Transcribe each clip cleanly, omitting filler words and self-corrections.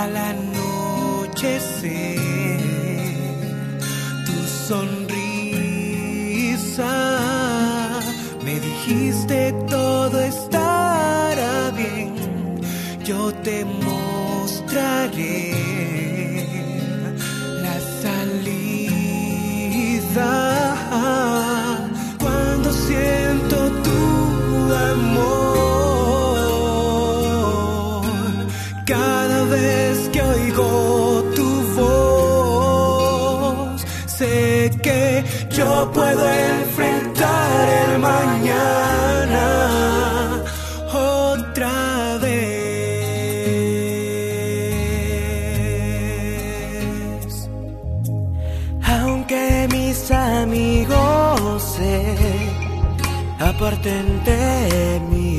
Al anochecer, tu sonrisa, me dijiste todo estará bien, yo te mostraré la salida. Cuando siento tu amor, cada vez que oigo tu voz, sé que yo puedo enfrentar el mañana otra vez. Aunque mis amigos se aparten de mí,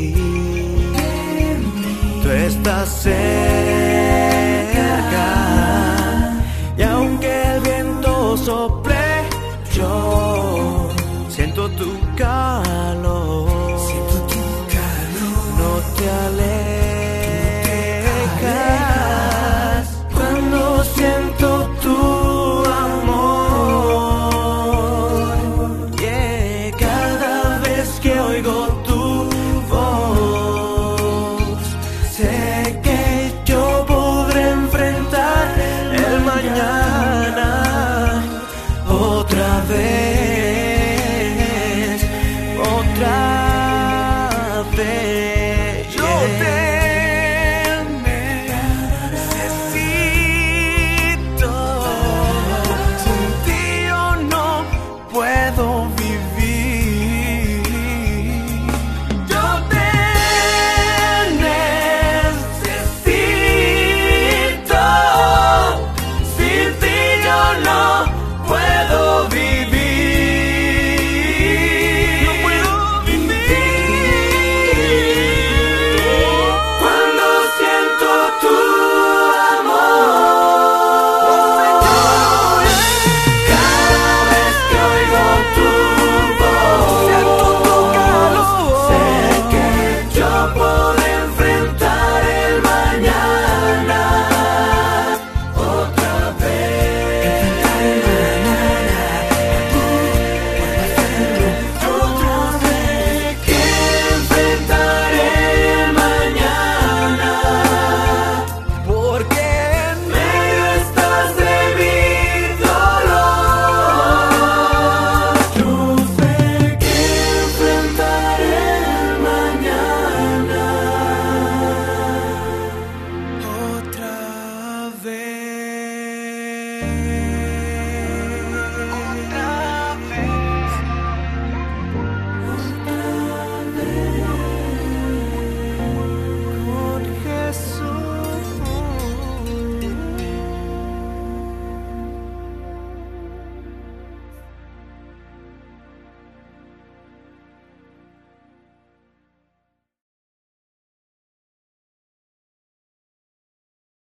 tú estás cerca, y aunque el viento sople, yo siento tu calor.